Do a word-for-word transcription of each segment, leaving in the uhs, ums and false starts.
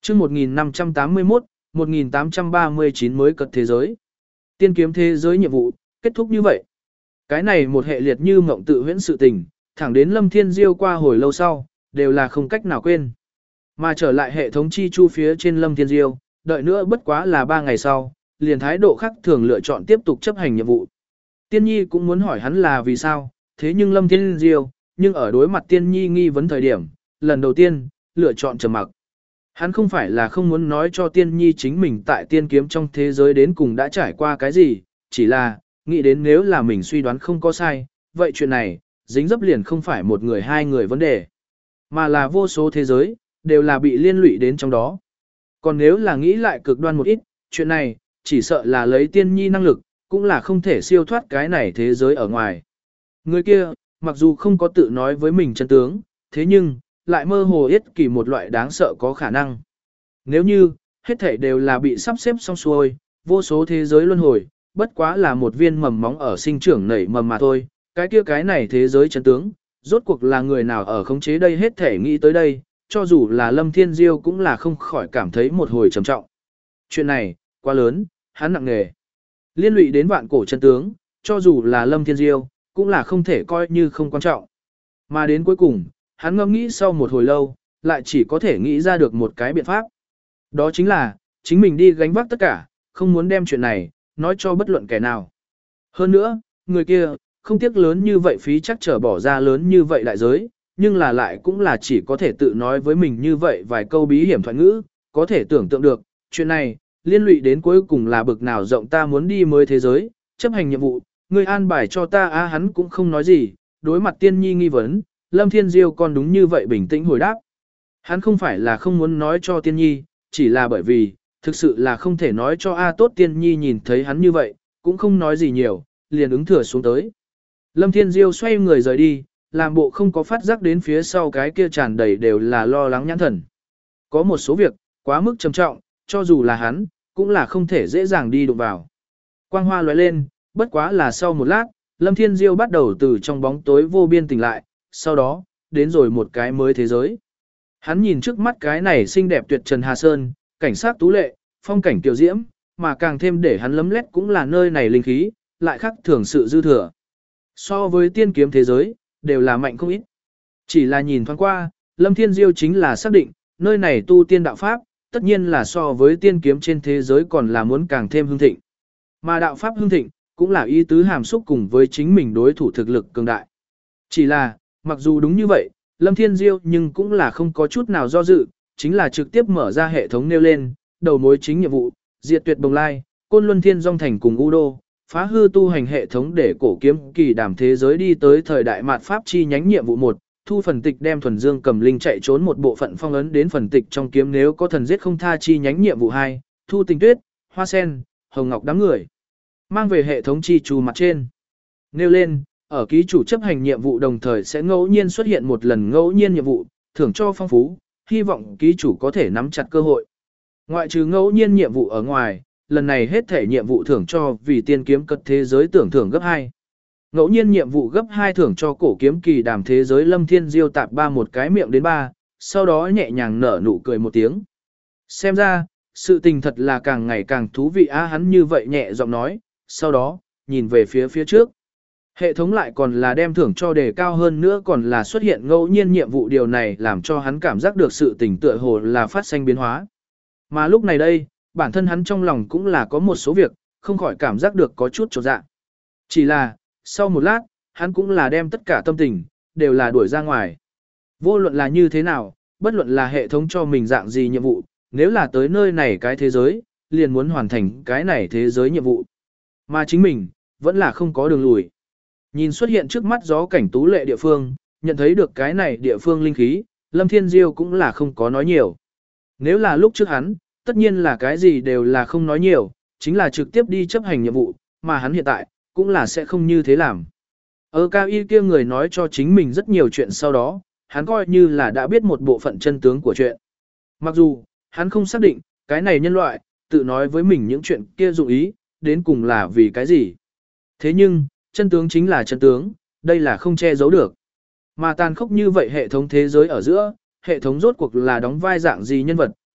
chương một nghìn năm trăm tám mươi mốt, một nghìn tám trăm ba mươi chín mới cật thế giới. Tiên kiếm thế giới nhiệm vụ, kết thúc như vậy. Cái này một hệ liệt như mộng tự huyễn sự tình, thẳng đến Lâm Thiên Diêu qua hồi lâu sau, đều là không cách nào quên. Mà trở lại hệ thống chi chu phía trên Lâm Thiên Diêu, đợi nữa bất quá là ba ngày sau, liền thái độ khác thường lựa chọn tiếp tục chấp hành nhiệm vụ. Tiên Nhi cũng muốn hỏi hắn là vì sao, thế nhưng Lâm Thiên Diêu, nhưng ở đối mặt Tiên Nhi nghi vấn thời điểm, lần đầu tiên, lựa chọn trầm mặc. Hắn không phải là không muốn nói cho Tiên Nhi chính mình tại tiên kiếm trong thế giới đến cùng đã trải qua cái gì, chỉ là, nghĩ đến nếu là mình suy đoán không có sai, vậy chuyện này, dính dấp liền không phải một người hai người vấn đề, mà là vô số thế giới, đều là bị liên lụy đến trong đó. Còn nếu là nghĩ lại cực đoan một ít, chuyện này, chỉ sợ là lấy Tiên Nhi năng lực, cũng là không thể siêu thoát cái này thế giới ở ngoài. Người kia, mặc dù không có tự nói với mình chân tướng, thế nhưng, lại mơ hồ yết kỳ một loại đáng sợ có khả năng. Nếu như, hết thảy đều là bị sắp xếp xong xuôi, vô số thế giới luân hồi, bất quá là một viên mầm móng ở sinh trưởng nảy mầm mà thôi, cái kia cái này thế giới chân tướng, rốt cuộc là người nào ở khống chế đây hết thể nghĩ tới đây, cho dù là Lâm Thiên Diêu cũng là không khỏi cảm thấy một hồi trầm trọng. Chuyện này, quá lớn, hắn nặng nề. Liên lụy đến vạn cổ chân tướng, cho dù là Lâm Thiên Diêu, cũng là không thể coi như không quan trọng. Mà đến cuối cùng, hắn ngẫm nghĩ sau một hồi lâu, lại chỉ có thể nghĩ ra được một cái biện pháp. Đó chính là, chính mình đi gánh vác tất cả, không muốn đem chuyện này, nói cho bất luận kẻ nào. Hơn nữa, người kia, không tiếc lớn như vậy phí chắc trở bỏ ra lớn như vậy đại giới, nhưng là lại cũng là chỉ có thể tự nói với mình như vậy vài câu bí hiểm thoại ngữ, có thể tưởng tượng được, chuyện này, liên lụy đến cuối cùng là bực nào rộng ta muốn đi mới thế giới, chấp hành nhiệm vụ, người an bài cho ta á hắn cũng không nói gì, đối mặt Tiên Nhi nghi vấn, Lâm Thiên Diêu còn đúng như vậy bình tĩnh hồi đáp. Hắn không phải là không muốn nói cho Tiên Nhi, chỉ là bởi vì, thực sự là không thể nói cho A tốt Tiên Nhi nhìn thấy hắn như vậy, cũng không nói gì nhiều, liền ứng thừa xuống tới. Lâm Thiên Diêu xoay người rời đi, làm bộ không có phát giác đến phía sau cái kia tràn đầy đều là lo lắng nhãn thần. Có một số việc, quá mức trầm trọng, cho dù là hắn, cũng là không thể dễ dàng đi đụng vào. Quang hoa lóe lên, bất quá là sau một lát, Lâm Thiên Diêu bắt đầu từ trong bóng tối vô biên tỉnh lại, sau đó, đến rồi một cái mới thế giới. Hắn nhìn trước mắt cái này xinh đẹp tuyệt trần Hà Sơn, cảnh sát tú lệ, phong cảnh tiểu diễm, mà càng thêm để hắn lấm lét cũng là nơi này linh khí, lại khác thường sự dư thừa. So với tiên kiếm thế giới, đều là mạnh không ít. Chỉ là nhìn thoáng qua, Lâm Thiên Diêu chính là xác định, nơi này tu tiên đạo pháp, tất nhiên là so với tiên kiếm trên thế giới còn là muốn càng thêm hưng thịnh. Mà đạo pháp hưng thịnh, cũng là ý tứ hàm xúc cùng với chính mình đối thủ thực lực cường đại. Chỉ là, mặc dù đúng như vậy, Lâm Thiên Diêu nhưng cũng là không có chút nào do dự, chính là trực tiếp mở ra hệ thống nêu lên, đầu mối chính nhiệm vụ, diệt tuyệt bồng lai, côn luân thiên dòng thành cùng u đô, phá hư tu hành hệ thống để cổ kiếm kỳ đàm thế giới đi tới thời đại mạt pháp chi nhánh nhiệm vụ một, thu phần tịch đem thuần dương cầm linh chạy trốn một bộ phận phong ấn đến phần tịch trong kiếm nếu có thần giết không tha chi nhánh nhiệm vụ hai, thu tình tuyết, hoa sen, hồng ngọc đám người. Mang về hệ thống chi chu mặt trên. Nêu lên, ở ký chủ chấp hành nhiệm vụ đồng thời sẽ ngẫu nhiên xuất hiện một lần ngẫu nhiên nhiệm vụ, thưởng cho phong phú, hy vọng ký chủ có thể nắm chặt cơ hội. Ngoại trừ ngẫu nhiên nhiệm vụ ở ngoài, lần này hết thể nhiệm vụ thưởng cho vì tiên kiếm cật thế giới tưởng thưởng gấp hai. Ngẫu nhiên nhiệm vụ gấp hai thưởng cho cổ kiếm kỳ đàm thế giới Lâm Thiên Diêu tạp ba một cái miệng đến ba, sau đó nhẹ nhàng nở nụ cười một tiếng. Xem ra, sự tình thật là càng ngày càng thú vị á hắn như vậy nhẹ giọng nói, sau đó, nhìn về phía phía trước. Hệ thống lại còn là đem thưởng cho đề cao hơn nữa còn là xuất hiện ngẫu nhiên nhiệm vụ điều này làm cho hắn cảm giác được sự tình tựa hồ là phát sinh biến hóa. Mà lúc này đây, bản thân hắn trong lòng cũng là có một số việc, không khỏi cảm giác được có chút chột dạ. Chỉ là, sau một lát, hắn cũng là đem tất cả tâm tình, đều là đuổi ra ngoài. Vô luận là như thế nào, bất luận là hệ thống cho mình dạng gì nhiệm vụ, nếu là tới nơi này cái thế giới, liền muốn hoàn thành cái này thế giới nhiệm vụ. Mà chính mình, vẫn là không có đường lùi. Nhìn xuất hiện trước mắt gió cảnh tú lệ địa phương, nhận thấy được cái này địa phương linh khí, Lâm Thiên Diêu cũng là không có nói nhiều. Nếu là lúc trước hắn, tất nhiên là cái gì đều là không nói nhiều, chính là trực tiếp đi chấp hành nhiệm vụ, mà hắn hiện tại, cũng là sẽ không như thế làm. Ở cao y kia người nói cho chính mình rất nhiều chuyện sau đó, hắn coi như là đã biết một bộ phận chân tướng của chuyện. Mặc dù, hắn không xác định, cái này nhân loại, tự nói với mình những chuyện kia dụng ý, đến cùng là vì cái gì. Thế nhưng, chân tướng chính là chân tướng, đây là không che giấu được. Mà tàn khốc như vậy hệ thống thế giới ở giữa, hệ thống rốt cuộc là đóng vai dạng gì nhân vật,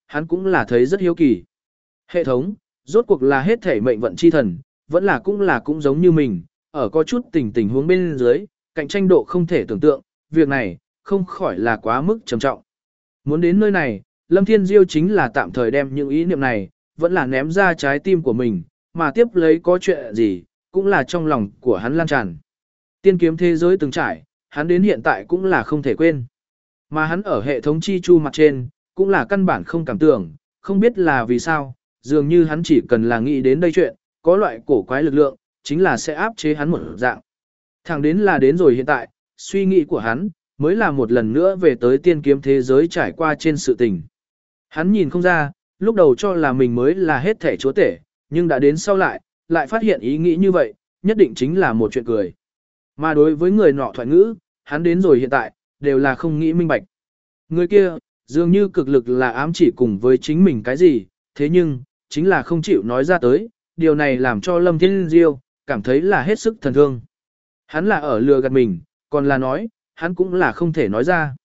hắn cũng là thấy rất hiếu kỳ. Hệ thống, rốt cuộc là hết thể mệnh vận chi thần, vẫn là cũng là cũng giống như mình, ở có chút tình tình huống bên dưới, cạnh tranh độ không thể tưởng tượng, việc này, không khỏi là quá mức trầm trọng. Muốn đến nơi này, Lâm Thiên Diêu chính là tạm thời đem những ý niệm này, vẫn là ném ra trái tim của mình, mà tiếp lấy có chuyện gì, cũng là trong lòng của hắn lan tràn. Tiên kiếm thế giới từng trải, hắn đến hiện tại cũng là không thể quên. Mà hắn ở hệ thống chi chu mặt trên, cũng là căn bản không cảm tưởng, không biết là vì sao, dường như hắn chỉ cần là nghĩ đến đây chuyện, có loại cổ quái lực lượng, chính là sẽ áp chế hắn một dạng. Thẳng đến là đến rồi hiện tại, suy nghĩ của hắn, mới là một lần nữa về tới tiên kiếm thế giới trải qua trên sự tình. Hắn nhìn không ra, lúc đầu cho là mình mới là hết thể chúa tể, nhưng đã đến sau lại, lại phát hiện ý nghĩ như vậy, nhất định chính là một chuyện cười. Mà đối với người nọ thoại ngữ, hắn đến rồi hiện tại, đều là không nghĩ minh bạch. Người kia, dường như cực lực là ám chỉ cùng với chính mình cái gì, thế nhưng, chính là không chịu nói ra tới, điều này làm cho Lâm Thiên Diêu cảm thấy là hết sức thần thương. Hắn là ở lừa gạt mình, còn là nói, hắn cũng là không thể nói ra.